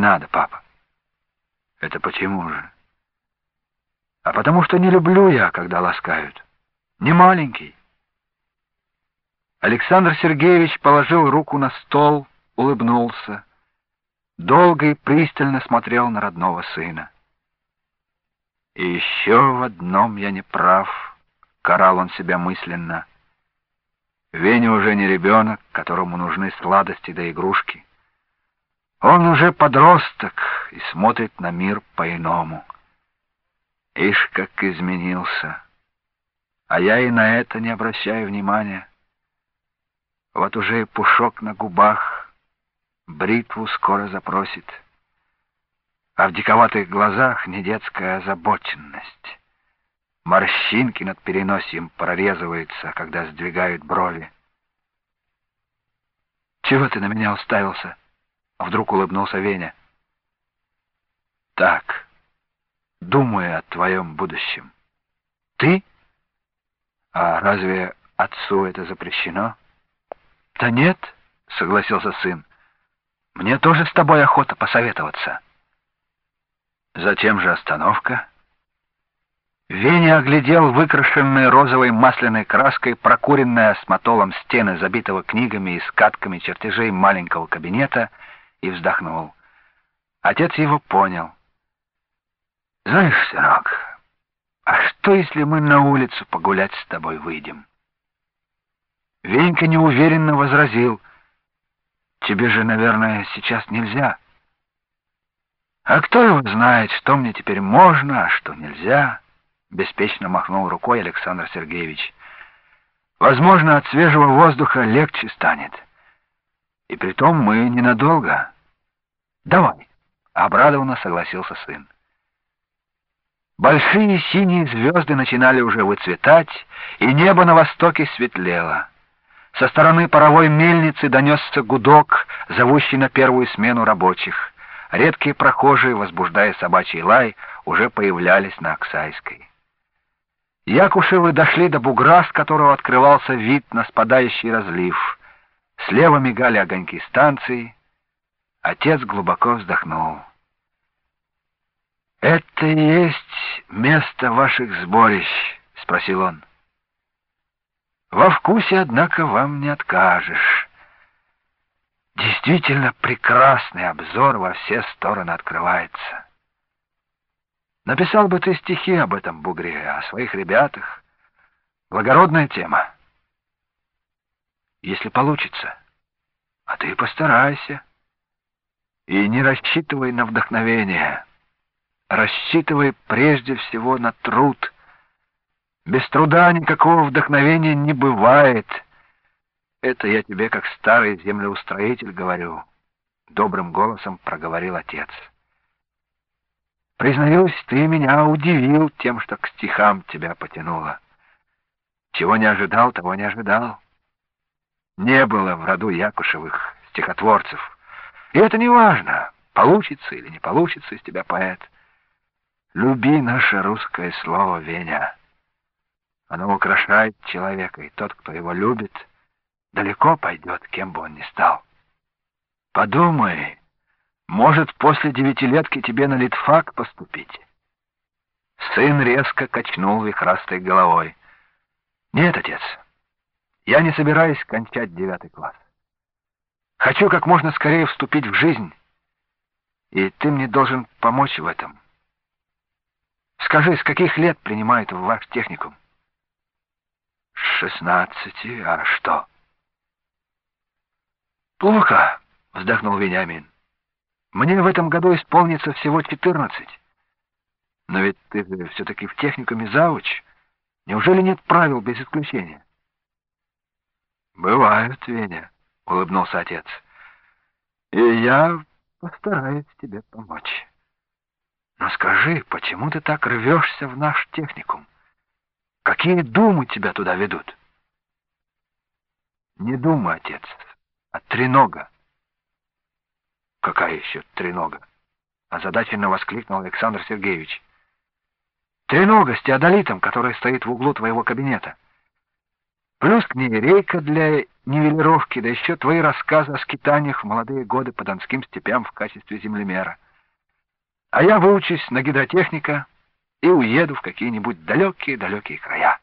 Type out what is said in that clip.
надо, папа». «Это почему же?» «А потому что не люблю я, когда ласкают. Не маленький». Александр Сергеевич положил руку на стол, улыбнулся, долго и пристально смотрел на родного сына. «И еще в одном я не прав», — карал он себя мысленно. «Веня уже не ребенок, которому нужны сладости да игрушки. Он уже подросток и смотрит на мир по-иному. Ишь, как изменился. А я и на это не обращаю внимания. Вот уже и пушок на губах, бритву скоро запросит. А в диковатых глазах не детская озабоченность. Морщинки над переносием прорезываются, когда сдвигают брови. «Чего ты на меня уставился?» — вдруг улыбнулся Веня. «Так, думаю о твоем будущем». «Ты? А разве отцу это запрещено?» «Да нет», — согласился сын. «Мне тоже с тобой охота посоветоваться». «Зачем же остановка?» Веня оглядел выкрашенные розовой масляной краской прокуренные осмотолом стены, забитого книгами и скатками чертежей маленького кабинета, и вздохнул. Отец его понял. «Знаешь, сынок, а что, если мы на улицу погулять с тобой выйдем?» Венька неуверенно возразил. «Тебе же, наверное, сейчас нельзя». «А кто его знает, что мне теперь можно, а что нельзя?» Беспечно махнул рукой Александр Сергеевич. «Возможно, от свежего воздуха легче станет. И притом мы ненадолго». «Давай», — обрадованно согласился сын. Большие синие звезды начинали уже выцветать, и небо на востоке светлело. Со стороны паровой мельницы донесся гудок, зовущий на первую смену рабочих. Редкие прохожие, возбуждая собачий лай, уже появлялись на Оксайской. Якушевы дошли до бугра, с которого открывался вид на спадающий разлив. Слева мигали огоньки станции. Отец глубоко вздохнул. «Это и есть место ваших сборищ?» — спросил он. «Во вкусе, однако, вам не откажешь. Действительно прекрасный обзор во все стороны открывается. Написал бы ты стихи об этом бугре, о своих ребятах. Благородная тема. Если получится. А ты постарайся. И не рассчитывай на вдохновение. Рассчитывай прежде всего на труд. Без труда никакого вдохновения не бывает. Это я тебе, как старый землеустроитель, говорю. Добрым голосом проговорил отец. Признаюсь, ты меня удивил тем, что к стихам тебя потянуло. Чего не ожидал, того не ожидал. Не было в роду Якушевых стихотворцев. И это не важно, получится или не получится из тебя поэт. Люби наше русское слово, Веня. Оно украшает человека, и тот, кто его любит, далеко пойдет, кем бы он ни стал. Подумай, может, после 9-летки тебе на литфак поступить? Сын резко качнул вихрастой головой. Нет, отец, я не собираюсь кончать 9 класс. Хочу как можно скорее вступить в жизнь, и ты мне должен помочь в этом. Скажи, с каких лет принимают в ваш техникум? С 16, а что? Плохо, вздохнул Вениамин. Мне в этом году исполнится всего 14. Но ведь ты все-таки в техникуме завуч. Неужели нет правил без исключения? Бывают, Веня, улыбнулся отец. И я постараюсь тебе помочь. Но скажи, почему ты так рвешься в наш техникум? Какие думы тебя туда ведут? Не думы, отец, а тренога. Какая еще тренога? Озадаченно воскликнул Александр Сергеевич. Тренога с теодолитом, которая стоит в углу твоего кабинета. Плюс к ней рейка для нивелировки, да еще твои рассказы о скитаниях в молодые годы по донским степям в качестве землемера. А я выучусь на гидротехника и уеду в какие-нибудь далекие-далекие края.